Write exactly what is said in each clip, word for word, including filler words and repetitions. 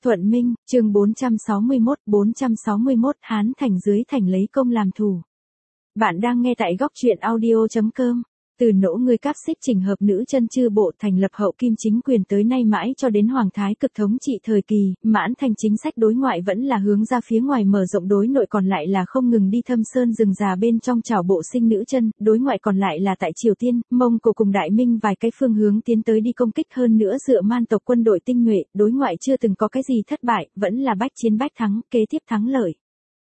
Thuận Minh, chương bốn trăm sáu mươi mốt, bốn trăm sáu mươi mốt Hán Thành dưới thành lấy công làm thủ. Bạn đang nghe tại góc truyện audio chấm com. Từ nỗ người cáp xích chỉnh hợp nữ chân chư bộ thành lập hậu kim chính quyền tới nay mãi cho đến Hoàng Thái cực thống trị thời kỳ, Mãn Thành chính sách đối ngoại vẫn là hướng ra phía ngoài mở rộng, đối nội còn lại là không ngừng đi thâm sơn rừng già bên trong trảo bộ sinh nữ chân, đối ngoại còn lại là tại Triều Tiên, Mông Cổ cùng Đại Minh vài cái phương hướng tiến tới đi công kích, hơn nữa dựa man tộc quân đội tinh nhuệ, đối ngoại chưa từng có cái gì thất bại, vẫn là bách chiến bách thắng, kế tiếp thắng lợi.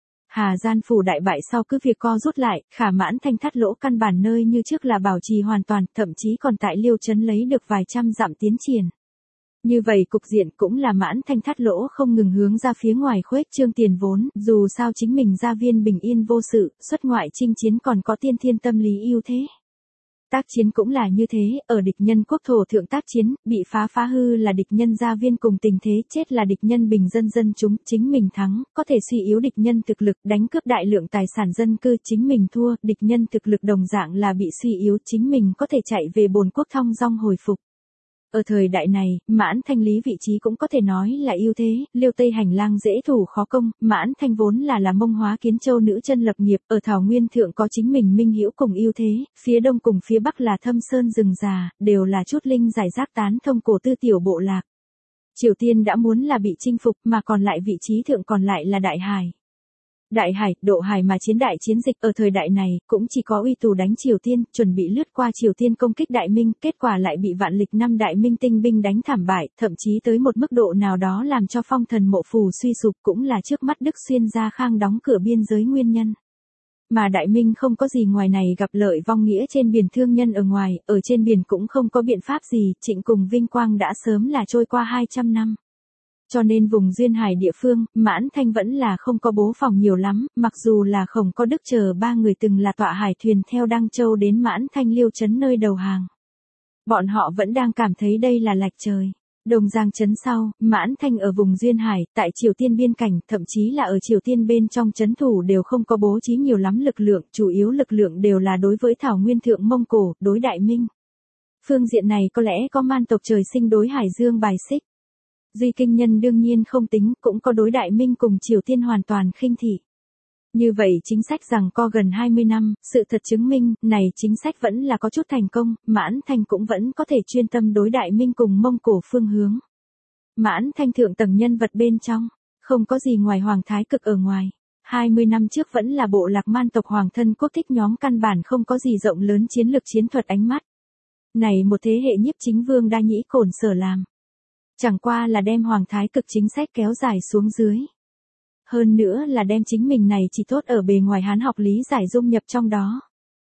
Hà Gian phủ đại bại sau cứ việc co rút lại, khả Mãn Thanh thắt lỗ căn bản nơi như trước là bảo trì hoàn toàn, thậm chí còn tại Liêu Trấn lấy được vài trăm dặm tiến triển. Như vậy cục diện cũng là Mãn Thanh thắt lỗ không ngừng hướng ra phía ngoài khuếch trương tiền vốn, dù sao chính mình gia viên bình yên vô sự, xuất ngoại chinh chiến còn có tiên thiên tâm lý ưu thế. Tác chiến cũng là như thế, ở địch nhân quốc thổ thượng tác chiến, bị phá phá hư là địch nhân gia viên cùng tình thế, chết là địch nhân bình dân dân chúng, chính mình thắng, có thể suy yếu địch nhân thực lực, đánh cướp đại lượng tài sản dân cư, chính mình thua, địch nhân thực lực đồng dạng là bị suy yếu, chính mình có thể chạy về bồn quốc thong dong hồi phục. Ở thời đại này, Mãn Thanh lý vị trí cũng có thể nói là ưu thế, Liêu Tây hành lang dễ thủ khó công, Mãn Thanh vốn là là Mông Hóa Kiến Châu nữ chân lập nghiệp, ở Thảo Nguyên thượng có chính mình minh hữu cùng ưu thế, phía đông cùng phía bắc là thâm sơn rừng già, đều là chút linh giải rác tán thông cổ tư tiểu bộ lạc. Triều Tiên đã muốn là bị chinh phục mà còn lại vị trí thượng còn lại là Đại Hải. Đại Hải, Độ Hải mà chiến đại chiến dịch ở thời đại này, cũng chỉ có uy tù đánh Triều Tiên, chuẩn bị lướt qua Triều Tiên công kích Đại Minh, kết quả lại bị vạn lịch năm Đại Minh tinh binh đánh thảm bại, thậm chí tới một mức độ nào đó làm cho phong thần mộ phù suy sụp, cũng là trước mắt Đức Xuyên Gia Khang đóng cửa biên giới nguyên nhân. Mà Đại Minh không có gì ngoài này gặp lợi vong nghĩa trên biển thương nhân ở ngoài, ở trên biển cũng không có biện pháp gì, Trịnh cùng vinh quang đã sớm là trôi qua hai trăm năm. Cho nên vùng duyên hải địa phương, Mãn Thanh vẫn là không có bố phòng nhiều lắm, mặc dù là Khổng Có Đức chờ ba người từng là tọa hải thuyền theo Đăng Châu đến Mãn Thanh Liêu Trấn nơi đầu hàng. Bọn họ vẫn đang cảm thấy đây là lạch trời. Đồng Giang Trấn sau, Mãn Thanh ở vùng duyên hải, tại Triều Tiên biên cảnh, thậm chí là ở Triều Tiên bên trong trấn thủ đều không có bố trí nhiều lắm lực lượng, chủ yếu lực lượng đều là đối với Thảo Nguyên thượng Mông Cổ, đối Đại Minh. Phương diện này có lẽ có man tộc trời sinh đối Hải Dương bài xích. Duy Kinh Nhân đương nhiên không tính, cũng có đối Đại Minh cùng Triều Tiên hoàn toàn khinh thị. Như vậy chính sách rằng co gần hai mươi năm, sự thật chứng minh, này chính sách vẫn là có chút thành công, Mãn Thanh cũng vẫn có thể chuyên tâm đối Đại Minh cùng Mông Cổ phương hướng. Mãn Thanh thượng tầng nhân vật bên trong, không có gì ngoài Hoàng Thái cực ở ngoài. hai mươi năm trước vẫn là bộ lạc man tộc Hoàng thân quốc thích nhóm, căn bản không có gì rộng lớn chiến lược chiến thuật ánh mắt. Này một thế hệ nhiếp chính vương đa nhĩ cổn sở làm. Chẳng qua là đem Hoàng Thái cực chính sách kéo dài xuống dưới. Hơn nữa là đem chính mình này chỉ tốt ở bề ngoài Hán học lý giải dung nhập trong đó.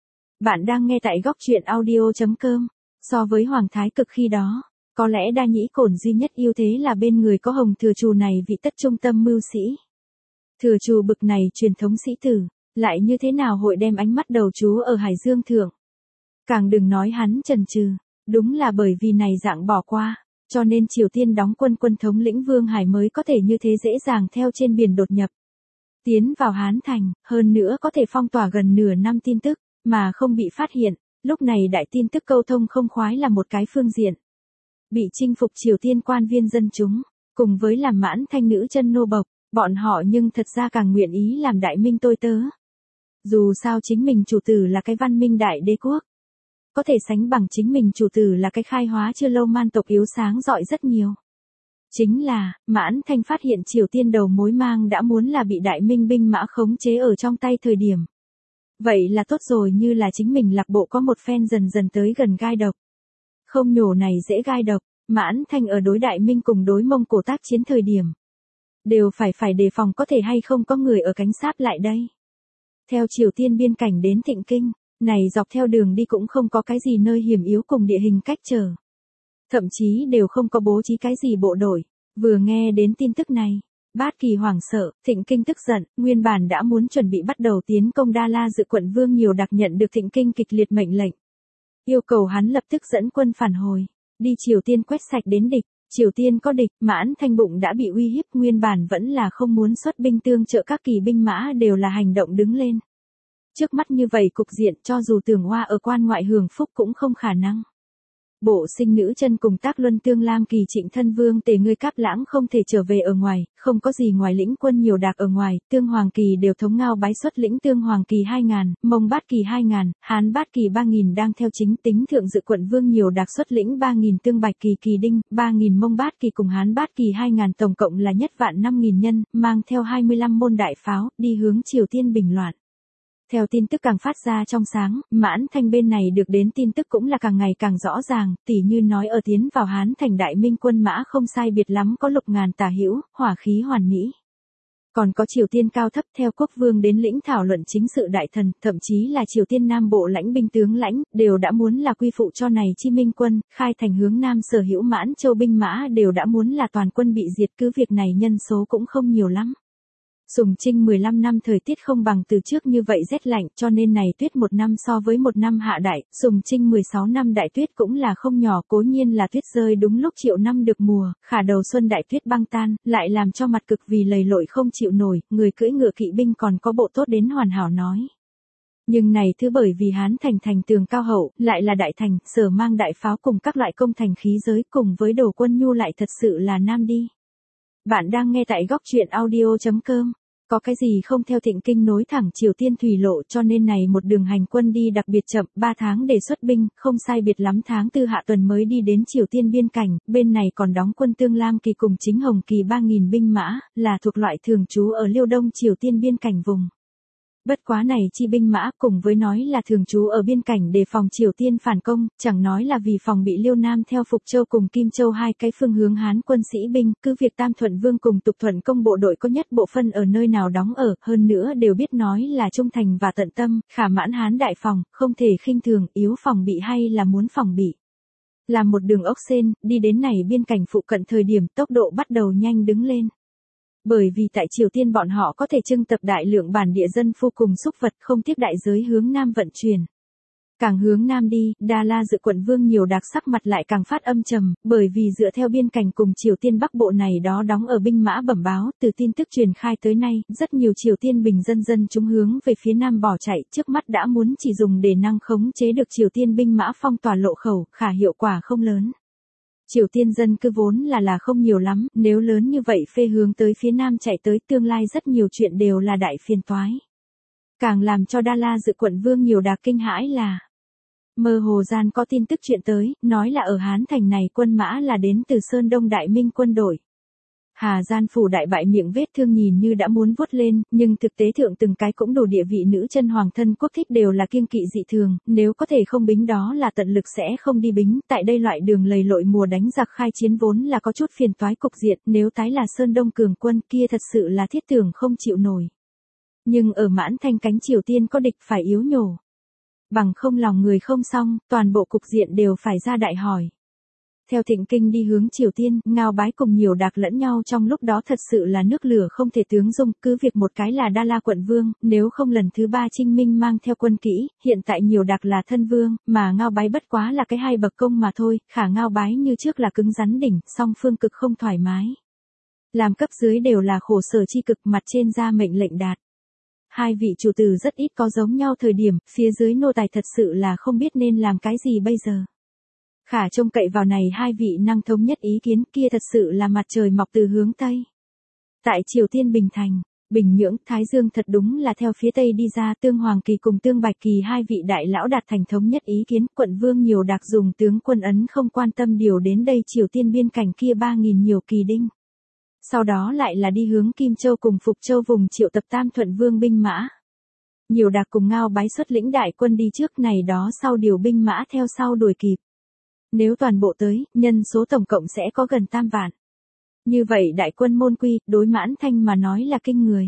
Bạn đang nghe tại góc truyện audio chấm com. So với Hoàng Thái cực khi đó, có lẽ đa nhĩ cổn duy nhất ưu thế là bên người có Hồng Thừa Trù này vị tất trung tâm mưu sĩ. Thừa Trù bực này truyền thống sĩ tử, lại như thế nào hội đem ánh mắt đầu chú ở Hải Dương thượng. Càng đừng nói hắn chần chừ, đúng là bởi vì này dạng bỏ qua. Cho nên Triều Tiên đóng quân quân thống lĩnh Vương Hải mới có thể như thế dễ dàng theo trên biển đột nhập. Tiến vào Hán Thành, hơn nữa có thể phong tỏa gần nửa năm tin tức, mà không bị phát hiện. Lúc này đại tin tức câu thông không khoái là một cái phương diện. Bị chinh phục Triều Tiên quan viên dân chúng, cùng với làm Mãn Thanh nữ chân nô bộc, bọn họ nhưng thật ra càng nguyện ý làm Đại Minh tôi tớ. Dù sao chính mình chủ tử là cái văn minh đại đế quốc. Có thể sánh bằng chính mình chủ tử là cái khai hóa chưa lâu man tộc yếu sáng rọi rất nhiều. Chính là, Mãn Thanh phát hiện Triều Tiên đầu mối mang đã muốn là bị Đại Minh binh mã khống chế ở trong tay thời điểm. Vậy là tốt rồi, như là chính mình lạc bộ có một phen dần dần tới gần gai độc. Không nhổ này dễ gai độc, Mãn Thanh ở đối Đại Minh cùng đối Mông Cổ tác chiến thời điểm. Đều phải phải đề phòng có thể hay không có người ở cánh sáp lại đây. Theo Triều Tiên biên cảnh đến Thịnh Kinh. Này dọc theo đường đi cũng không có cái gì nơi hiểm yếu cùng địa hình cách trở. Thậm chí đều không có bố trí cái gì bộ đội. Vừa nghe đến tin tức này, Bát Kỳ hoảng sợ, Thịnh Kinh tức giận, nguyên bản đã muốn chuẩn bị bắt đầu tiến công Đa La dự quận Vương Nhiều Đặc nhận được Thịnh Kinh kịch liệt mệnh lệnh. Yêu cầu hắn lập tức dẫn quân phản hồi, đi Triều Tiên quét sạch đến địch. Triều Tiên có địch, Mãn Thanh bụng đã bị uy hiếp, nguyên bản vẫn là không muốn xuất binh tương trợ, các kỳ binh mã đều là hành động đứng lên. Trước mắt như vậy cục diện cho dù Tưởng Hoa ở quan ngoại hưởng phúc cũng không khả năng. Bộ sinh nữ chân cùng Tác Luân Tương Lam Kỳ Trịnh Thân Vương Tề ngươi Cáp Lãng không thể trở về ở ngoài, không có gì ngoài lĩnh quân nhiều đạc ở ngoài, Tương Hoàng Kỳ đều thống ngao bái xuất lĩnh Tương Hoàng Kỳ hai ngàn, Mông Bát Kỳ hai ngàn, Hán Bát Kỳ ba nghìn đang theo chính tính thượng dự quận vương nhiều đạc xuất lĩnh ba nghìn Tương Bạch Kỳ Kỳ Đinh, ba nghìn Mông Bát Kỳ cùng Hán Bát Kỳ hai ngàn tổng cộng là nhất vạn năm nghìn nhân, mang theo hai mươi lăm môn đại pháo, đi hướng Triều Tiên bình loạn. Theo tin tức càng phát ra trong sáng, Mãn Thanh bên này được đến tin tức cũng là càng ngày càng rõ ràng, tỉ như nói ở tiến vào Hán thành đại minh quân mã không sai biệt lắm có lục ngàn tả hữu, hỏa khí hoàn mỹ. Còn có Triều Tiên cao thấp theo quốc vương đến lĩnh thảo luận chính sự đại thần, thậm chí là Triều Tiên Nam Bộ lãnh binh tướng lãnh, đều đã muốn là quy phụ cho này chi minh quân, khai thành hướng Nam sở hữu Mãn Châu binh mã đều đã muốn là toàn quân bị diệt, cứ việc này nhân số cũng không nhiều lắm. Sùng Trinh mười lăm năm thời tiết không bằng từ trước như vậy rét lạnh, cho nên này tuyết một năm so với một năm hạ đại, Sùng Trinh mười sáu năm đại tuyết cũng là không nhỏ, cố nhiên là tuyết rơi đúng lúc triệu năm được mùa, khả đầu xuân đại tuyết băng tan, lại làm cho mặt cực vì lầy lội không chịu nổi, người cưỡi ngựa kỵ binh còn có bộ tốt đến hoàn hảo nói. Nhưng này thứ bởi vì Hán thành thành tường cao hậu, lại là đại thành, sở mang đại pháo cùng các loại công thành khí giới cùng với đồ quân nhu lại thật sự là nam đi. Bạn đang nghe tại góc truyện audio chấm com. Có cái gì không theo Thịnh Kinh nối thẳng Triều Tiên thủy lộ cho nên này một đường hành quân đi đặc biệt chậm, ba tháng để xuất binh, không sai biệt lắm tháng tư hạ tuần mới đi đến Triều Tiên biên cảnh, bên này còn đóng quân Tương Lam Kỳ cùng Chính Hồng Kỳ ba nghìn binh mã, là thuộc loại thường trú ở Liêu Đông Triều Tiên biên cảnh vùng. Bất quá này chi binh mã cùng với nói là thường trú ở biên cảnh để phòng Triều Tiên phản công, chẳng nói là vì phòng bị Liêu Nam theo Phục Châu cùng Kim Châu hai cái phương hướng Hán quân sĩ binh, cứ việc Tam Thuận Vương cùng Tục Thuận Công bộ đội có nhất bộ phân ở nơi nào đóng ở, hơn nữa đều biết nói là trung thành và tận tâm, khả mãn Hán đại phòng, không thể khinh thường, yếu phòng bị hay là muốn phòng bị. Làm một đường ốc sên, đi đến này biên cảnh phụ cận thời điểm tốc độ bắt đầu nhanh đứng lên. Bởi vì tại Triều Tiên bọn họ có thể trưng tập đại lượng bản địa dân phu cùng xúc vật không tiếc đại giới hướng Nam vận chuyển. Càng hướng Nam đi, Đa La dự quận vương nhiều đạc sắc mặt lại càng phát âm trầm, bởi vì dựa theo biên cảnh cùng Triều Tiên Bắc Bộ này đó đóng ở binh mã bẩm báo, từ tin tức truyền khai tới nay, rất nhiều Triều Tiên bình dân dân chúng hướng về phía Nam bỏ chạy, trước mắt đã muốn chỉ dùng để năng khống chế được Triều Tiên binh mã phong tỏa lộ khẩu, khả hiệu quả không lớn. Triều Tiên dân cư vốn là là không nhiều lắm, nếu lớn như vậy phê hướng tới phía Nam chạy tới tương lai rất nhiều chuyện đều là đại phiền toái. Càng làm cho Đa La dự quận vương nhiều đạc kinh hãi là mơ hồ gian có tin tức chuyện tới, nói là ở Hán thành này quân mã là đến từ Sơn Đông Đại Minh quân đội. Hà Gian phủ đại bại miệng vết thương nhìn như đã muốn vuốt lên, nhưng thực tế thượng từng cái cũng đủ địa vị nữ chân hoàng thân quốc thích đều là kiêng kỵ dị thường, nếu có thể không bính đó là tận lực sẽ không đi bính, tại đây loại đường lầy lội mùa đánh giặc khai chiến vốn là có chút phiền toái cục diện, nếu tái là Sơn Đông cường quân kia thật sự là thiết tưởng không chịu nổi. Nhưng ở Mãn Thanh cánh Triều Tiên có địch phải yếu nhổ. Bằng không lòng người không xong, toàn bộ cục diện đều phải ra đại hỏi. Theo Thịnh Kinh đi hướng Triều Tiên, Ngao Bái cùng nhiều đạc lẫn nhau trong lúc đó thật sự là nước lửa không thể tướng dung, cứ việc một cái là Đa La quận vương, nếu không lần thứ ba Trinh Minh mang theo quân kỹ, hiện tại nhiều đạc là thân vương, mà Ngao Bái bất quá là cái hai bậc công mà thôi, khả Ngao Bái như trước là cứng rắn đỉnh, song phương cực không thoải mái. Làm cấp dưới đều là khổ sở chi cực, mặt trên ra mệnh lệnh đạt. Hai vị chủ tử rất ít có giống nhau thời điểm, phía dưới nô tài thật sự là không biết nên làm cái gì bây giờ. Khả trông cậy vào này hai vị năng thống nhất ý kiến kia thật sự là mặt trời mọc từ hướng Tây. Tại Triều Tiên Bình Thành, Bình Nhưỡng, Thái Dương thật đúng là theo phía Tây đi ra Tương Hoàng Kỳ cùng Tương Bạch Kỳ hai vị đại lão đạt thành thống nhất ý kiến, quận vương nhiều đạc dùng tướng quân ấn không quan tâm điều đến đây Triều Tiên biên cảnh kia ba nghìn nhiều kỳ đinh. Sau đó lại là đi hướng Kim Châu cùng Phục Châu vùng triệu tập Tam Thuận Vương binh mã. Nhiều đạc cùng Ngao Bái xuất lĩnh đại quân đi trước này đó sau điều binh mã theo sau đuổi kịp. Nếu toàn bộ tới, nhân số tổng cộng sẽ có gần tam vạn. Như vậy đại quân môn quy, đối Mãn Thanh mà nói là kinh người.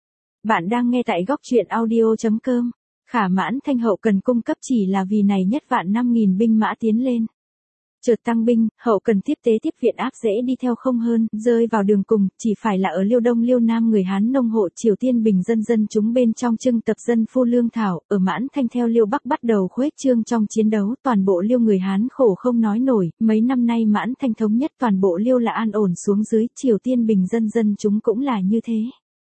Bạn đang nghe tại góc truyện audio chấm com. Khả Mãn Thanh hậu cần cung cấp chỉ là vì này nhất vạn năm nghìn binh mã tiến lên. Chợt tăng binh, hậu cần tiếp tế tiếp viện áp dễ đi theo không hơn, rơi vào đường cùng, chỉ phải là ở Liêu Đông Liêu Nam người Hán nông hộ Triều Tiên bình dân dân chúng bên trong trưng tập dân phu lương thảo, ở Mãn Thanh theo Liêu Bắc bắt đầu khuếch trương trong chiến đấu, toàn bộ Liêu người Hán khổ không nói nổi, mấy năm nay Mãn Thanh thống nhất toàn bộ Liêu là an ổn xuống dưới, Triều Tiên bình dân dân chúng cũng là như thế.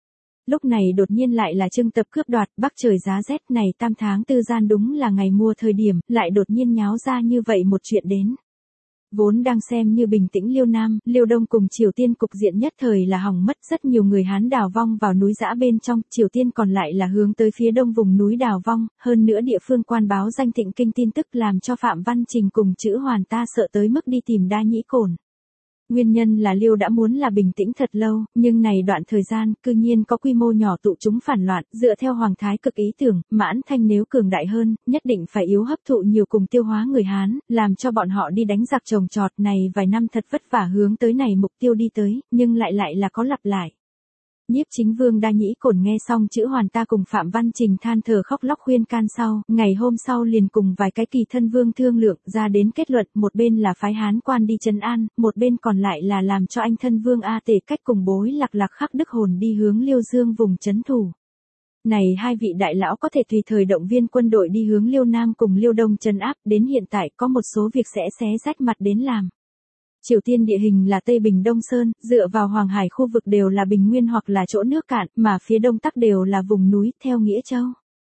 Lúc này đột nhiên lại là trưng tập cướp đoạt, Bắc trời giá rét này tam tháng tư gian đúng là ngày mùa thời điểm, lại đột nhiên nháo ra như vậy một chuyện đến. Vốn đang xem như bình tĩnh Liêu Nam, Liêu Đông cùng Triều Tiên cục diện nhất thời là hỏng mất, rất nhiều người Hán đào vong vào núi giã bên trong, Triều Tiên còn lại là hướng tới phía đông vùng núi đào vong, hơn nữa địa phương quan báo danh Thịnh Kinh tin tức làm cho Phạm Văn Trình cùng Chữ Hoàn ta sợ tới mức đi tìm Đa Nhĩ Cổn. Nguyên nhân là Liêu đã muốn là bình tĩnh thật lâu, nhưng này đoạn thời gian, cư nhiên có quy mô nhỏ tụ chúng phản loạn, dựa theo Hoàng Thái Cực ý tưởng, Mãn Thanh nếu cường đại hơn, nhất định phải yếu hấp thụ nhiều cùng tiêu hóa người Hán, làm cho bọn họ đi đánh giặc trồng trọt này vài năm thật vất vả hướng tới này mục tiêu đi tới, nhưng lại lại là có lặp lại. Nhiếp Chính Vương Đa Nhĩ Cổn nghe xong Chữ Hoàn ta cùng Phạm Văn Trình than thở khóc lóc khuyên can sau, ngày hôm sau liền cùng vài cái kỳ thân vương thương lượng ra đến kết luận, một bên là phái Hán quan đi trấn an, một bên còn lại là làm cho anh thân vương A Tề Cách cùng Bối Lạc Lạc khắc Đức Hồn đi hướng Liêu Dương vùng trấn thủ. Này hai vị đại lão có thể tùy thời động viên quân đội đi hướng Liêu Nam cùng Liêu Đông trấn áp, đến hiện tại có một số việc sẽ xé rách mặt đến làm. Triều Tiên địa hình là Tây Bình Đông Sơn, dựa vào Hoàng Hải khu vực đều là bình nguyên hoặc là chỗ nước cạn, mà phía đông tắc đều là vùng núi, theo Nghĩa Châu.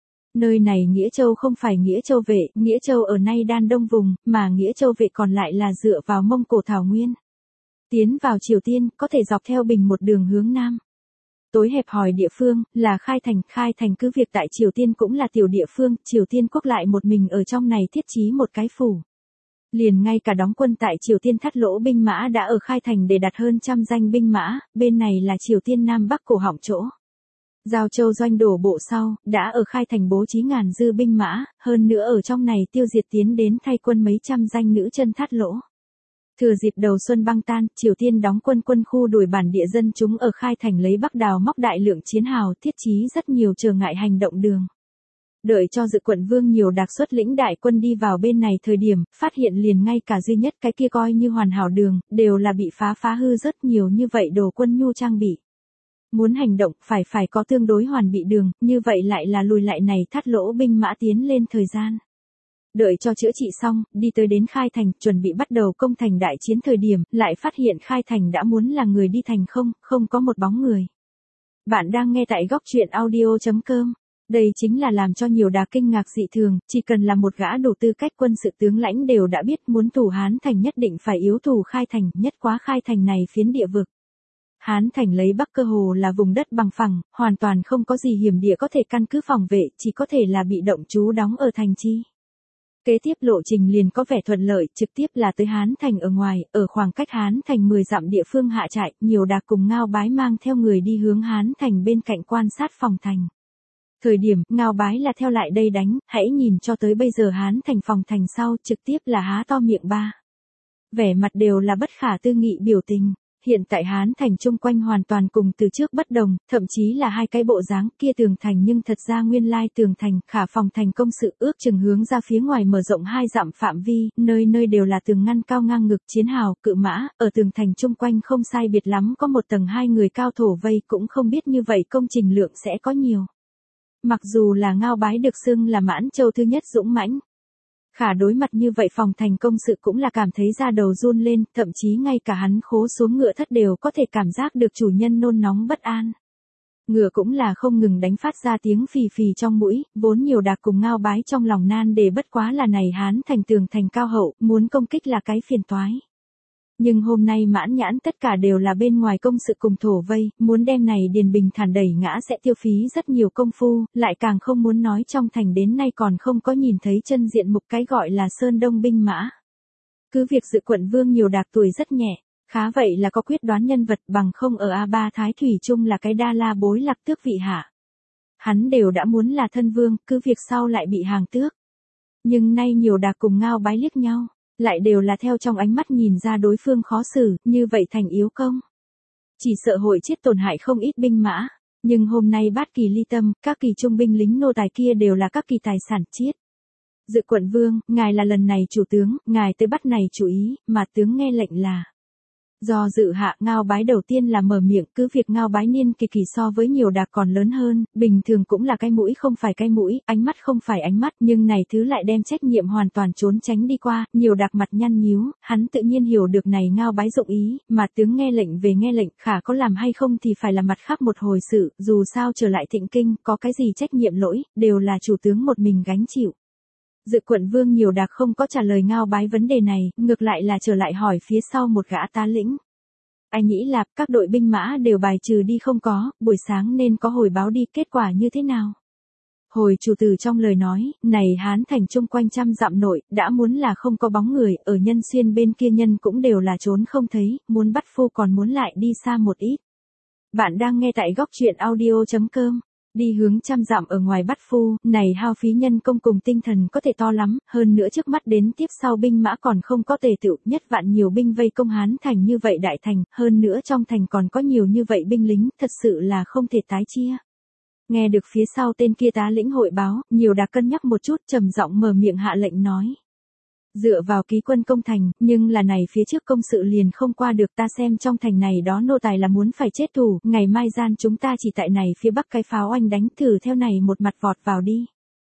Nơi này Nghĩa Châu không phải Nghĩa Châu Vệ, Nghĩa Châu ở nay Đan Đông vùng, mà Nghĩa Châu Vệ còn lại là dựa vào Mông Cổ Thảo Nguyên. Tiến vào Triều Tiên, có thể dọc theo Bình một đường hướng Nam. Tối hẹp hòi địa phương, là Khai Thành, Khai Thành cứ việc tại Triều Tiên cũng là tiểu địa phương, Triều Tiên quốc lại một mình ở trong này thiết trí một cái phủ. Liền ngay cả đóng quân tại Triều Tiên thắt lỗ binh mã đã ở Khai Thành để đặt hơn trăm danh binh mã, bên này là Triều Tiên Nam Bắc cổ họng chỗ. Giao Châu doanh đổ bộ sau, đã ở Khai Thành bố trí ngàn dư binh mã, hơn nữa ở trong này tiêu diệt tiến đến thay quân mấy trăm danh nữ chân thắt lỗ. Thừa dịp đầu xuân băng tan, Triều Tiên đóng quân quân khu đuổi bản địa dân chúng ở Khai Thành lấy Bắc đào móc đại lượng chiến hào, thiết trí rất nhiều trở ngại hành động đường. Đợi cho Dự Quận Vương nhiều đặc xuất lĩnh đại quân đi vào bên này thời điểm, phát hiện liền ngay cả duy nhất cái kia coi như hoàn hảo đường, đều là bị phá phá hư rất nhiều như vậy đồ quân nhu trang bị. Muốn hành động, phải phải có tương đối hoàn bị đường, như vậy lại là lùi lại này thắt lỗ binh mã tiến lên thời gian. Đợi cho chữa trị xong, đi tới đến Khai Thành, chuẩn bị bắt đầu công thành đại chiến thời điểm, lại phát hiện Khai Thành đã muốn là người đi thành không, không có một bóng người. Bạn đang nghe tại góc truyện audio chấm com. Đây chính là làm cho nhiều đà kinh ngạc dị thường, chỉ cần là một gã đủ tư cách quân sự tướng lãnh đều đã biết muốn thủ Hán Thành nhất định phải yếu thủ Khai Thành, nhất quá Khai Thành này phiến địa vực. Hán Thành lấy Bắc cơ hồ là vùng đất bằng phẳng, hoàn toàn không có gì hiểm địa có thể căn cứ phòng vệ, chỉ có thể là bị động trú đóng ở thành chi. Kế tiếp lộ trình liền có vẻ thuận lợi, trực tiếp là tới Hán Thành ở ngoài, ở khoảng cách Hán Thành mười dặm địa phương hạ trại, nhiều đà cùng Ngao Bái mang theo người đi hướng Hán Thành bên cạnh quan sát phòng thành. Thời điểm, Ngao Bái là theo lại đây đánh, hãy nhìn cho tới bây giờ Hán Thành phòng thành sau, trực tiếp là há to miệng ba. Vẻ mặt đều là bất khả tư nghị biểu tình. Hiện tại Hán Thành chung quanh hoàn toàn cùng từ trước bất đồng, thậm chí là hai cái bộ dáng kia tường thành nhưng thật ra nguyên lai tường thành, khả phòng thành công sự ước chừng hướng ra phía ngoài mở rộng hai dặm phạm vi, nơi nơi đều là tường ngăn cao ngang ngực chiến hào, cự mã, ở tường thành chung quanh không sai biệt lắm có một tầng hai người cao thổ vây cũng không biết như vậy công trình lượng sẽ có nhiều. Mặc dù là Ngao Bái được xưng là Mãn Châu thứ nhất dũng mãnh. Khả đối mặt như vậy phòng thành công sự cũng là cảm thấy da đầu run lên, thậm chí ngay cả hắn khố xuống ngựa thất đều có thể cảm giác được chủ nhân nôn nóng bất an. Ngựa cũng là không ngừng đánh phát ra tiếng phì phì trong mũi, vốn nhiều đạc cùng Ngao Bái trong lòng nan đề bất quá là này Hán Thành tường thành cao hậu, muốn công kích là cái phiền toái. Nhưng hôm nay Mãn Nhãn tất cả đều là bên ngoài công sự cùng thổ vây, muốn đem này điền bình thản đẩy ngã sẽ tiêu phí rất nhiều công phu, lại càng không muốn nói trong thành đến nay còn không có nhìn thấy chân diện mục cái gọi là Sơn Đông binh mã. Cứ việc Dự Quận Vương nhiều đạc tuổi rất nhẹ, khá vậy là có quyết đoán nhân vật bằng không ở A ba Thái Thủy Trung là cái Đa La Bối Lạc tước vị hạ. Hắn đều đã muốn là thân vương, cứ việc sau lại bị hàng tước. Nhưng nay nhiều đạc cùng Ngao Bái liếc nhau. Lại đều là theo trong ánh mắt nhìn ra đối phương khó xử, như vậy thành yếu công. Chỉ sợ hội chết tổn hại không ít binh mã, nhưng hôm nay Bát Kỳ ly tâm, các kỳ trung binh lính nô tài kia đều là các kỳ tài sản chiết. Dự Quận Vương, ngài là lần này chủ tướng, ngài tới bắt này chủ ý, mà tướng nghe lệnh là. Do dự hạ Ngao Bái đầu tiên là mở miệng, cứ việc Ngao Bái niên kỳ kỳ so với nhiều đạc còn lớn hơn, bình thường cũng là cái mũi không phải cái mũi, ánh mắt không phải ánh mắt, nhưng này thứ lại đem trách nhiệm hoàn toàn trốn tránh đi qua, nhiều đạc mặt nhăn nhíu, hắn tự nhiên hiểu được này Ngao Bái dụng ý, mà tướng nghe lệnh về nghe lệnh, khả có làm hay không thì phải là mặt khác một hồi sự, dù sao trở lại Thịnh Kinh, có cái gì trách nhiệm lỗi, đều là chủ tướng một mình gánh chịu. Dự quận Vương Nhiều Đạc không có trả lời Ngao Bái vấn đề này, ngược lại là trở lại hỏi phía sau một gã tá lĩnh. Ai Nhĩ Lạp, các đội binh mã đều bài trừ đi không có, buổi sáng nên có hồi báo đi, kết quả như thế nào? Hồi chủ từ trong lời nói, này Hán thành chung quanh trăm dặm nội, đã muốn là không có bóng người, ở Nhân Xuyên bên kia nhân cũng đều là trốn không thấy, muốn bắt phu còn muốn lại đi xa một ít. Bạn đang nghe tại góc truyện audio.com. Đi hướng trăm dặm ở ngoài bắt phu, này hao phí nhân công cùng tinh thần có thể to lắm, hơn nữa trước mắt đến tiếp sau binh mã còn không có tề tựu, nhất vạn nhiều binh vây công Hán thành như vậy đại thành, hơn nữa trong thành còn có nhiều như vậy binh lính, thật sự là không thể tái chia. Nghe được phía sau tên kia tá lĩnh hội báo, Nhiều Đạc cân nhắc một chút, trầm giọng mở miệng hạ lệnh nói. Dựa vào ký quân công thành, nhưng là này phía trước công sự liền không qua được, ta xem trong thành này đó nô tài là muốn phải chết thủ, ngày mai gian chúng ta chỉ tại này phía bắc cái pháo oanh đánh, thử theo này một mặt vọt vào đi.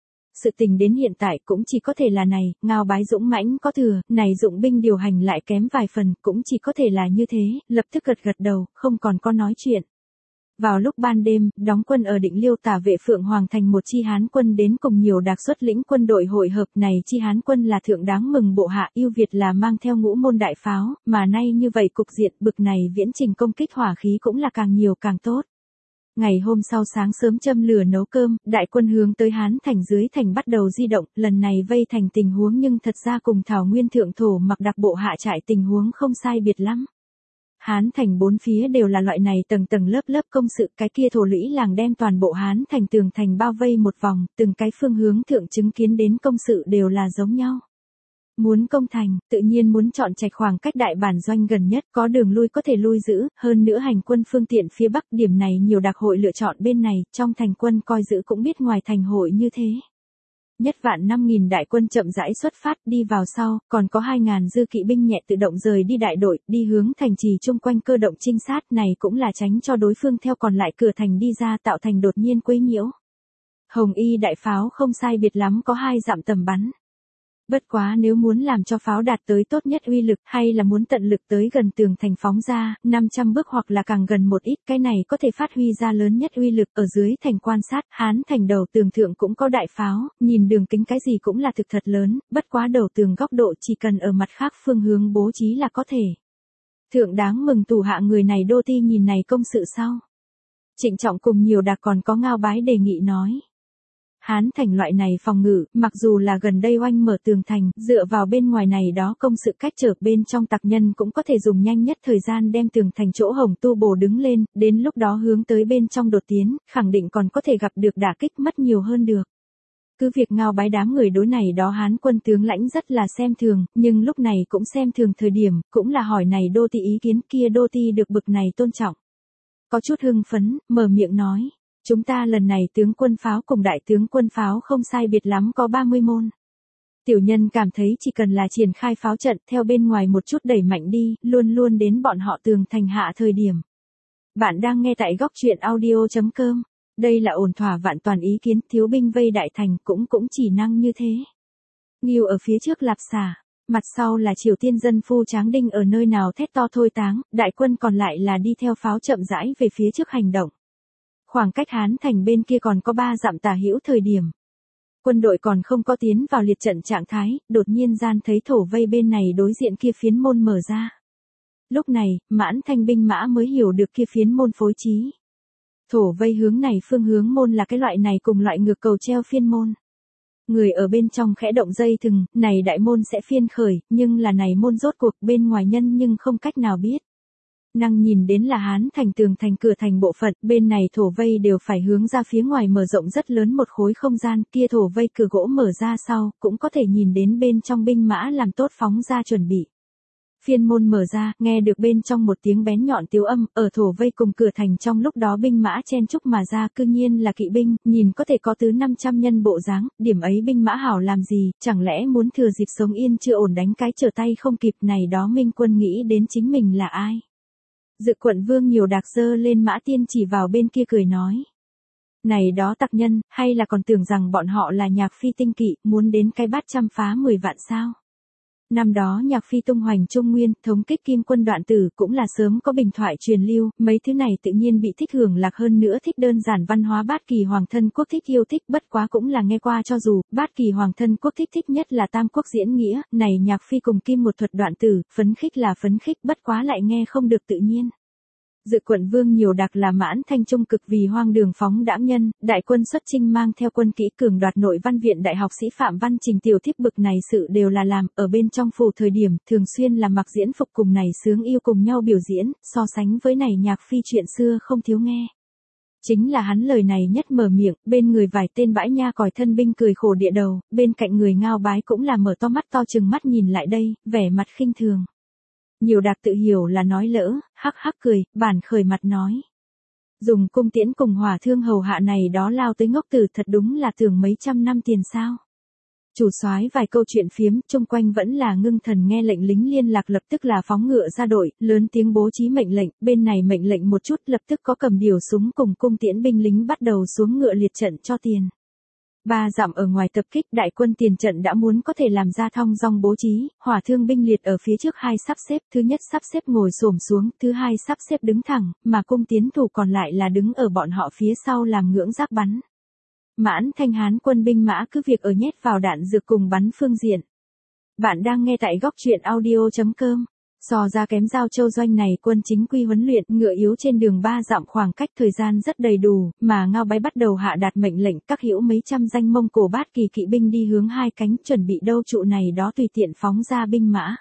Sự tình đến hiện tại cũng chỉ có thể là này, Ngao Bái dũng mãnh có thừa, này dụng binh điều hành lại kém vài phần, cũng chỉ có thể là như thế, lập tức gật gật đầu, không còn có nói chuyện. Vào lúc ban đêm, đóng quân ở Định Liêu tả vệ Phượng Hoàng thành một chi Hán quân đến cùng Nhiều Đạc xuất lĩnh quân đội hội hợp, này chi Hán quân là thượng đáng mừng bộ hạ, ưu việt là mang theo ngũ môn đại pháo, mà nay như vậy cục diện bực này viễn trình công kích hỏa khí cũng là càng nhiều càng tốt. Ngày hôm sau sáng sớm châm lửa nấu cơm, đại quân hướng tới Hán thành dưới thành bắt đầu di động, lần này vây thành tình huống nhưng thật ra cùng Thảo Nguyên thượng thổ mặc đặc bộ hạ trại tình huống không sai biệt lắm. Hán thành bốn phía đều là loại này tầng tầng lớp lớp công sự, cái kia thổ lũy làng đem toàn bộ Hán thành tường thành bao vây một vòng, từng cái phương hướng thượng chứng kiến đến công sự đều là giống nhau. Muốn công thành, tự nhiên muốn chọn trạch khoảng cách đại bản doanh gần nhất, có đường lui có thể lui giữ, hơn nữa hành quân phương tiện phía bắc, điểm này Nhiều Đạc hội lựa chọn bên này, trong thành quân coi giữ cũng biết ngoài thành hội như thế. Nhất vạn năm nghìn đại quân chậm rãi xuất phát đi vào sau, còn có hai ngàn dư kỵ binh nhẹ tự động rời đi đại đội, đi hướng thành trì chung quanh cơ động trinh sát, này cũng là tránh cho đối phương theo còn lại cửa thành đi ra tạo thành đột nhiên quấy nhiễu. Hồng y đại pháo không sai biệt lắm có hai dặm tầm bắn. Bất quá nếu muốn làm cho pháo đạt tới tốt nhất uy lực hay là muốn tận lực tới gần tường thành phóng ra, năm trăm bước hoặc là càng gần một ít, cái này có thể phát huy ra lớn nhất uy lực. Ở dưới thành quan sát, Hán thành đầu tường thượng cũng có đại pháo, nhìn đường kính cái gì cũng là thực thật lớn, bất quá đầu tường góc độ chỉ cần ở mặt khác phương hướng bố trí là có thể. Thượng đáng mừng thủ hạ người này đô ti nhìn này công sự sau. Trịnh trọng cùng Nhiều Đạc còn có Ngao Bái đề nghị nói. Hán thành loại này phòng ngự, mặc dù là gần đây oanh mở tường thành, dựa vào bên ngoài này đó công sự cách trở bên trong tặc nhân cũng có thể dùng nhanh nhất thời gian đem tường thành chỗ hồng tu bổ đứng lên, đến lúc đó hướng tới bên trong đột tiến, khẳng định còn có thể gặp được đả kích mất nhiều hơn được. Cứ việc Ngao Bái đám người đối này đó Hán quân tướng lãnh rất là xem thường, nhưng lúc này cũng xem thường thời điểm, cũng là hỏi này đô ti ý kiến, kia đô ti được bực này tôn trọng. Có chút hưng phấn, mở miệng nói. Chúng ta lần này tướng quân pháo cùng đại tướng quân pháo không sai biệt lắm có ba mươi môn. Tiểu nhân cảm thấy chỉ cần là triển khai pháo trận theo bên ngoài một chút đẩy mạnh đi, luôn luôn đến bọn họ tường thành hạ thời điểm. Bạn đang nghe tại góc truyện audio.com. Đây là ổn thỏa vạn toàn ý kiến, thiếu binh vây đại thành cũng cũng chỉ năng như thế. Nghiêu ở phía trước lạp xả, mặt sau là Triều Tiên dân phu Tráng Đinh ở nơi nào thét to thôi táng, đại quân còn lại là đi theo pháo chậm rãi về phía trước hành động. Khoảng cách Hán thành bên kia còn có ba dặm tả hữu thời điểm. Quân đội còn không có tiến vào liệt trận trạng thái, đột nhiên gian thấy thổ vây bên này đối diện kia phiến môn mở ra. Lúc này, Mãn Thanh binh mã mới hiểu được kia phiến môn phối trí. Thổ vây hướng này phương hướng môn là cái loại này cùng loại ngược cầu treo phiên môn. Người ở bên trong khẽ động dây thừng, này đại môn sẽ phiên khởi, nhưng là này môn rốt cuộc bên ngoài nhân nhưng không cách nào biết. Năng nhìn đến là Hán thành tường thành cửa thành bộ phận, bên này thổ vây đều phải hướng ra phía ngoài mở rộng rất lớn một khối không gian, kia thổ vây cửa gỗ mở ra sau, cũng có thể nhìn đến bên trong binh mã làm tốt phóng ra chuẩn bị. Phiên môn mở ra, nghe được bên trong một tiếng bén nhọn tiếu âm, ở thổ vây cùng cửa thành trong lúc đó binh mã chen chúc mà ra, cư nhiên là kỵ binh, nhìn có thể có từ năm trăm nhân bộ dáng, điểm ấy binh mã hảo làm gì, chẳng lẽ muốn thừa dịp sống yên chưa ổn đánh cái trở tay không kịp này đó Minh quân nghĩ đến chính mình là ai. Dự quận Vương Nhiều Đạc giơ lên mã tiên chỉ vào bên kia cười nói. Này đó tặc nhân, hay là còn tưởng rằng bọn họ là nhạc phi tinh kỵ, muốn đến cái bát trăm phá mười vạn sao. Năm đó nhạc phi tung hoành Trung Nguyên, thống kích Kim Quân đoạn tử cũng là sớm có bình thoại truyền lưu, mấy thứ này tự nhiên bị thích hưởng lạc hơn nữa thích đơn giản văn hóa bát kỳ hoàng thân quốc thích yêu thích bất quá cũng là nghe qua cho dù, bát kỳ hoàng thân quốc thích thích nhất là tam quốc diễn nghĩa, này nhạc phi cùng Kim một thuật đoạn tử, phấn khích là phấn khích bất quá lại nghe không được tự nhiên. Dự quận vương nhiều đặc là Mãn Thanh trung cực vì hoang đường phóng đãng nhân, đại quân xuất chinh mang theo quân kỹ cường đoạt nội văn viện đại học sĩ Phạm Văn Trình tiểu thiếp bực này sự đều là làm, ở bên trong phủ thời điểm, thường xuyên là mặc diễn phục cùng này sướng yêu cùng nhau biểu diễn, so sánh với này nhạc phi chuyện xưa không thiếu nghe. Chính là hắn lời này nhất mở miệng, bên người vài tên bãi nha còi thân binh cười khổ địa đầu, bên cạnh người ngao bái cũng là mở to mắt to chừng mắt nhìn lại đây, vẻ mặt khinh thường. Nhiều đặc tự hiểu là nói lỡ, hắc hắc cười, bản khởi mặt nói. Dùng cung tiễn cùng hỏa thương hầu hạ này đó lao tới ngốc tử thật đúng là tưởng mấy trăm năm tiền sao. Chủ soái vài câu chuyện phiếm, chung quanh vẫn là ngưng thần nghe lệnh lính liên lạc lập tức là phóng ngựa ra đội, lớn tiếng bố trí mệnh lệnh, bên này mệnh lệnh một chút lập tức có cầm điều súng cùng cung tiễn binh lính bắt đầu xuống ngựa liệt trận cho tiền. Ba dặm ở ngoài tập kích đại quân tiền trận đã muốn có thể làm ra thong dong bố trí, hỏa thương binh liệt ở phía trước hai sắp xếp, thứ nhất sắp xếp ngồi xổm xuống, thứ hai sắp xếp đứng thẳng, mà cung tiến thủ còn lại là đứng ở bọn họ phía sau làm ngưỡng giáp bắn. Mãn Thanh Hán quân binh mã cứ việc ở nhét vào đạn dược cùng bắn phương diện. Bạn đang nghe tại góc truyện audio chấm com. So ra kém Giao Châu doanh này quân chính quy huấn luyện, ngựa yếu trên đường ba dặm khoảng cách thời gian rất đầy đủ, mà Ngao Bái bắt đầu hạ đạt mệnh lệnh các hữu mấy trăm danh Mông Cổ bát kỳ kỵ binh đi hướng hai cánh chuẩn bị đâu trụ này đó tùy tiện phóng ra binh mã.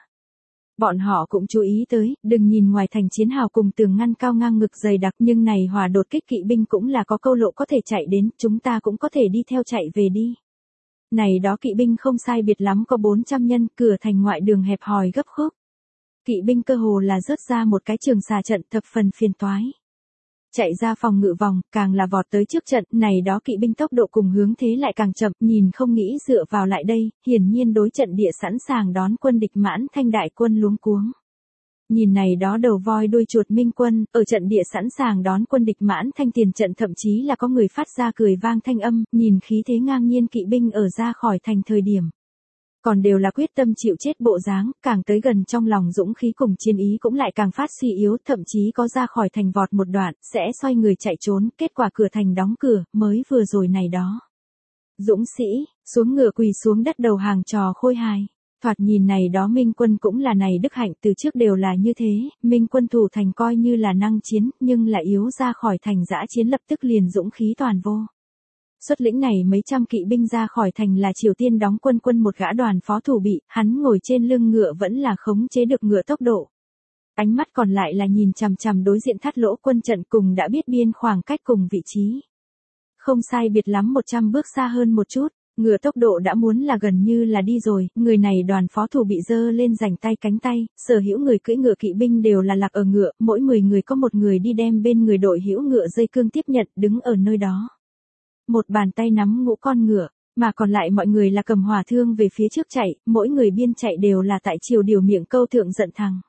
Bọn họ cũng chú ý tới, đừng nhìn ngoài thành chiến hào cùng tường ngăn cao ngang ngực dày đặc nhưng này hỏa đột kích kỵ binh cũng là có câu lộ có thể chạy đến, chúng ta cũng có thể đi theo chạy về đi. Này đó kỵ binh không sai biệt lắm có bốn trăm nhân, cửa thành ngoại đường hẹp hòi gấp khúc. Kỵ binh cơ hồ là rớt ra một cái trường xà trận thập phần phiền toái. Chạy ra phòng ngự vòng, càng là vọt tới trước trận, này đó kỵ binh tốc độ cùng hướng thế lại càng chậm, nhìn không nghĩ dựa vào lại đây, hiển nhiên đối trận địa sẵn sàng đón quân địch Mãn Thanh đại quân luống cuống. Nhìn này đó đầu voi đuôi chuột minh quân, ở trận địa sẵn sàng đón quân địch Mãn Thanh tiền trận thậm chí là có người phát ra cười vang thanh âm, nhìn khí thế ngang nhiên kỵ binh ở ra khỏi thành thời điểm. Còn đều là quyết tâm chịu chết bộ dáng, càng tới gần trong lòng dũng khí cùng chiến ý cũng lại càng phát suy yếu, thậm chí có ra khỏi thành vọt một đoạn, sẽ xoay người chạy trốn, kết quả cửa thành đóng cửa, mới vừa rồi này đó. Dũng sĩ, xuống ngựa quỳ xuống đất đầu hàng trò khôi hài. Thoạt nhìn này đó Minh quân cũng là này đức hạnh từ trước đều là như thế, Minh quân thủ thành coi như là năng chiến, nhưng lại yếu ra khỏi thành dã chiến lập tức liền dũng khí toàn vô. Xuất lĩnh này mấy trăm kỵ binh ra khỏi thành là Triều Tiên đóng quân quân một gã đoàn phó thủ bị, hắn ngồi trên lưng ngựa vẫn là khống chế được ngựa tốc độ. Ánh mắt còn lại là nhìn chằm chằm đối diện thắt lỗ quân trận cùng đã biết biên khoảng cách cùng vị trí. Không sai biệt lắm một trăm bước xa hơn một chút, ngựa tốc độ đã muốn là gần như là đi rồi, người này đoàn phó thủ bị dơ lên rảnh tay cánh tay, sở hữu người cưỡi ngựa kỵ binh đều là lạc ở ngựa, mỗi mười người có một người đi đem bên người đội hữu ngựa dây cương tiếp nhận đứng ở nơi đó. Một bàn tay nắm ngũ con ngựa, mà còn lại mọi người là cầm hỏa thương về phía trước chạy, mỗi người biên chạy đều là tại chiều điều miệng câu thượng giận thằng.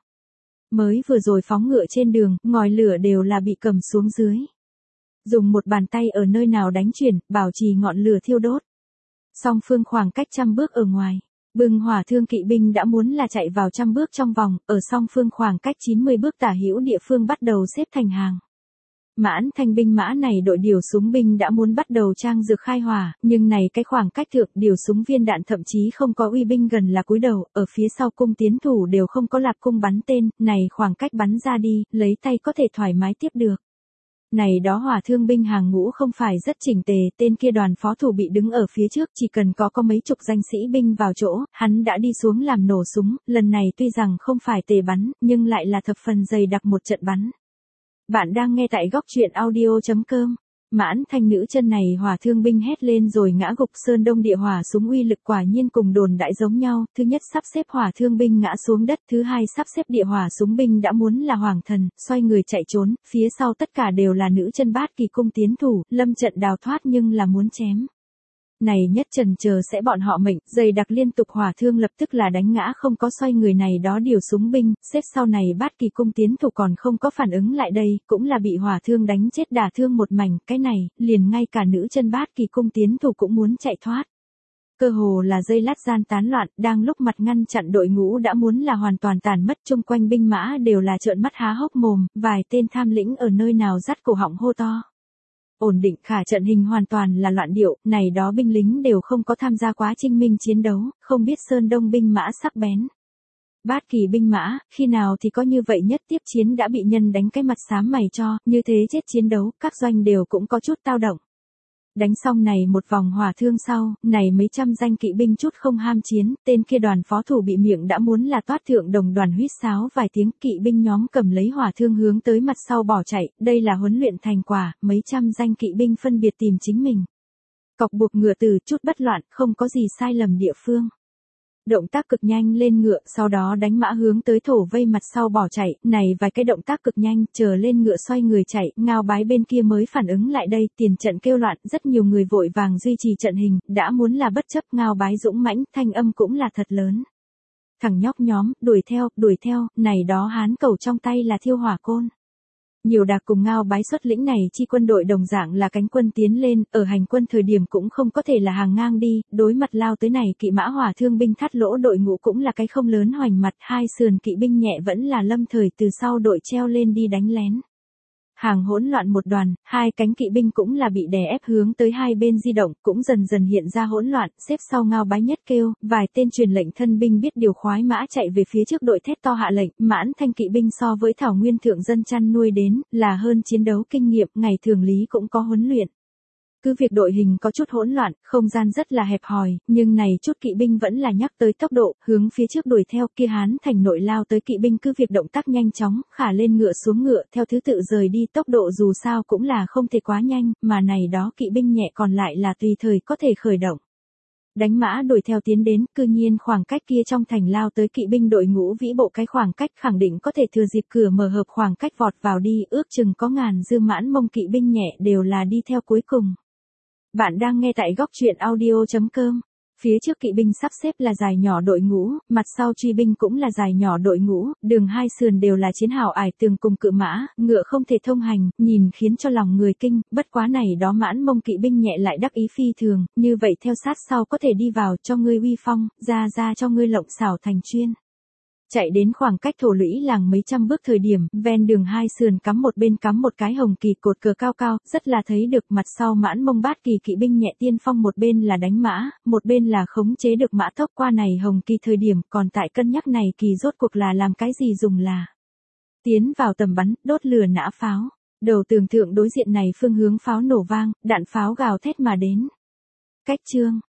Mới vừa rồi phóng ngựa trên đường, ngòi lửa đều là bị cầm xuống dưới. Dùng một bàn tay ở nơi nào đánh chuyển, bảo trì ngọn lửa thiêu đốt. Song phương khoảng cách trăm bước ở ngoài, bưng hỏa thương kỵ binh đã muốn là chạy vào trăm bước trong vòng, ở song phương khoảng cách chín mươi bước tả hữu địa phương bắt đầu xếp thành hàng. Mãn Thanh binh mã này đội điều súng binh đã muốn bắt đầu trang dược khai hỏa, nhưng này cái khoảng cách thượng điều súng viên đạn thậm chí không có uy binh gần là cúi đầu, ở phía sau cung tiến thủ đều không có lạc cung bắn tên, này khoảng cách bắn ra đi, lấy tay có thể thoải mái tiếp được. Này đó hỏa thương binh hàng ngũ không phải rất chỉnh tề, tên kia đoàn phó thủ bị đứng ở phía trước chỉ cần có có mấy chục danh sĩ binh vào chỗ, hắn đã đi xuống làm nổ súng, lần này tuy rằng không phải tề bắn, nhưng lại là thập phần dày đặc một trận bắn. Bạn đang nghe tại góc truyện audio chấm com. Mãn Thanh nữ chân này hỏa thương binh hét lên rồi ngã gục sơn đông địa hỏa súng uy lực quả nhiên cùng đồn đại giống nhau, thứ nhất sắp xếp hỏa thương binh ngã xuống đất, thứ hai sắp xếp địa hỏa súng binh đã muốn là hoàng thần, xoay người chạy trốn, phía sau tất cả đều là nữ chân bát kỳ cung tiến thủ, lâm trận đào thoát nhưng là muốn chém. Này nhất trần chờ sẽ bọn họ mệnh, dày đặc liên tục hỏa thương lập tức là đánh ngã không có xoay người này đó điều súng binh, xếp sau này bát kỳ cung tiến thủ còn không có phản ứng lại đây, cũng là bị hỏa thương đánh chết đả thương một mảnh, cái này, liền ngay cả nữ chân bát kỳ cung tiến thủ cũng muốn chạy thoát. cơ hồ là giây lát gian tán loạn, đang lúc mặt ngăn chặn đội ngũ đã muốn là hoàn toàn tàn mất, chung quanh binh mã đều là trợn mắt há hốc mồm, vài tên tham lĩnh ở nơi nào dắt cổ họng hô to. Ổn định, khả trận hình hoàn toàn là loạn điệu, này đó binh lính đều không có tham gia quá Trinh Minh chiến đấu, không biết sơn đông binh mã sắc bén. Bát kỳ binh mã, khi nào thì có như vậy nhất tiếp chiến đã bị nhân đánh cái mặt xám mày cho, như thế chết chiến đấu, các doanh đều cũng có chút tao động. Đánh xong này một vòng hỏa thương sau, này mấy trăm danh kỵ binh chút không ham chiến, tên kia đoàn phó thủ bị miệng đã muốn là toát thượng đồng đoàn huýt sáo vài tiếng, kỵ binh nhóm cầm lấy hỏa thương hướng tới mặt sau bỏ chạy, đây là huấn luyện thành quả, mấy trăm danh kỵ binh phân biệt tìm chính mình. Cọc buộc ngựa từ chút bất loạn, không có gì sai lầm địa phương. Động tác cực nhanh lên ngựa, sau đó đánh mã hướng tới thổ vây mặt sau bỏ chạy, này vài cái động tác cực nhanh, chờ lên ngựa xoay người chạy, Ngao Bái bên kia mới phản ứng lại đây, tiền trận kêu loạn, rất nhiều người vội vàng duy trì trận hình, đã muốn là bất chấp, Ngao Bái dũng mãnh, thanh âm cũng là thật lớn. Thằng nhóc nhóm, đuổi theo, đuổi theo, này đó hán cẩu trong tay là thiêu hỏa côn. Nhiều đạc cùng Ngao Bái xuất lĩnh này chi quân đội đồng dạng là cánh quân tiến lên, ở hành quân thời điểm cũng không có thể là hàng ngang đi, đối mặt lao tới này kỵ mã hỏa thương binh thắt lỗ đội ngũ cũng là cái không lớn hoành mặt, hai sườn kỵ binh nhẹ vẫn là lâm thời từ sau đội treo lên đi đánh lén. Hàng hỗn loạn một đoàn, hai cánh kỵ binh cũng là bị đè ép hướng tới hai bên di động, cũng dần dần hiện ra hỗn loạn, xếp sau Ngao Bái nhất kêu, vài tên truyền lệnh thân binh biết điều khoái mã chạy về phía trước đội thét to hạ lệnh, mãn thanh kỵ binh so với thảo nguyên thượng dân chăn nuôi đến, là hơn chiến đấu kinh nghiệm, ngày thường lý cũng có huấn luyện. Cứ việc đội hình có chút hỗn loạn, không gian rất là hẹp hòi, nhưng này chút kỵ binh vẫn là nhắc tới tốc độ, hướng phía trước đuổi theo, kia hán thành nội lao tới kỵ binh cứ việc động tác nhanh chóng, khả lên ngựa xuống ngựa, theo thứ tự rời đi, tốc độ dù sao cũng là không thể quá nhanh, mà này đó kỵ binh nhẹ còn lại là tùy thời có thể khởi động. Đánh mã đuổi theo tiến đến, cư nhiên khoảng cách kia trong thành lao tới kỵ binh đội ngũ vĩ bộ cái khoảng cách khẳng định có thể thừa dịp cửa mở hợp khoảng cách vọt vào đi, ước chừng có ngàn dư mãn mông kỵ binh nhẹ đều là đi theo cuối cùng. Bạn đang nghe tại góc truyện audio chấm com. Phía trước kỵ binh sắp xếp là dài nhỏ đội ngũ, mặt sau truy binh cũng là dài nhỏ đội ngũ, đường hai sườn đều là chiến hào ải tường cùng cự mã, ngựa không thể thông hành, nhìn khiến cho lòng người kinh, bất quá này đó mãn mông kỵ binh nhẹ lại đắc ý phi thường, như vậy theo sát sau có thể đi vào cho ngươi uy phong, ra ra cho ngươi lộng xảo thành chuyên. Chạy đến khoảng cách thổ lũy làng mấy trăm bước thời điểm, ven đường hai sườn cắm một bên cắm một cái hồng kỳ cột cờ cao cao, rất là thấy được mặt sau mãn mông bát kỳ kỵ binh nhẹ tiên phong một bên là đánh mã, một bên là khống chế được mã tốc qua này hồng kỳ thời điểm, còn tại cân nhắc này kỳ rốt cuộc là làm cái gì dùng là. Tiến vào tầm bắn, đốt lửa nã pháo, đầu tường thượng đối diện này phương hướng pháo nổ vang, đạn pháo gào thét mà đến. Cách chương.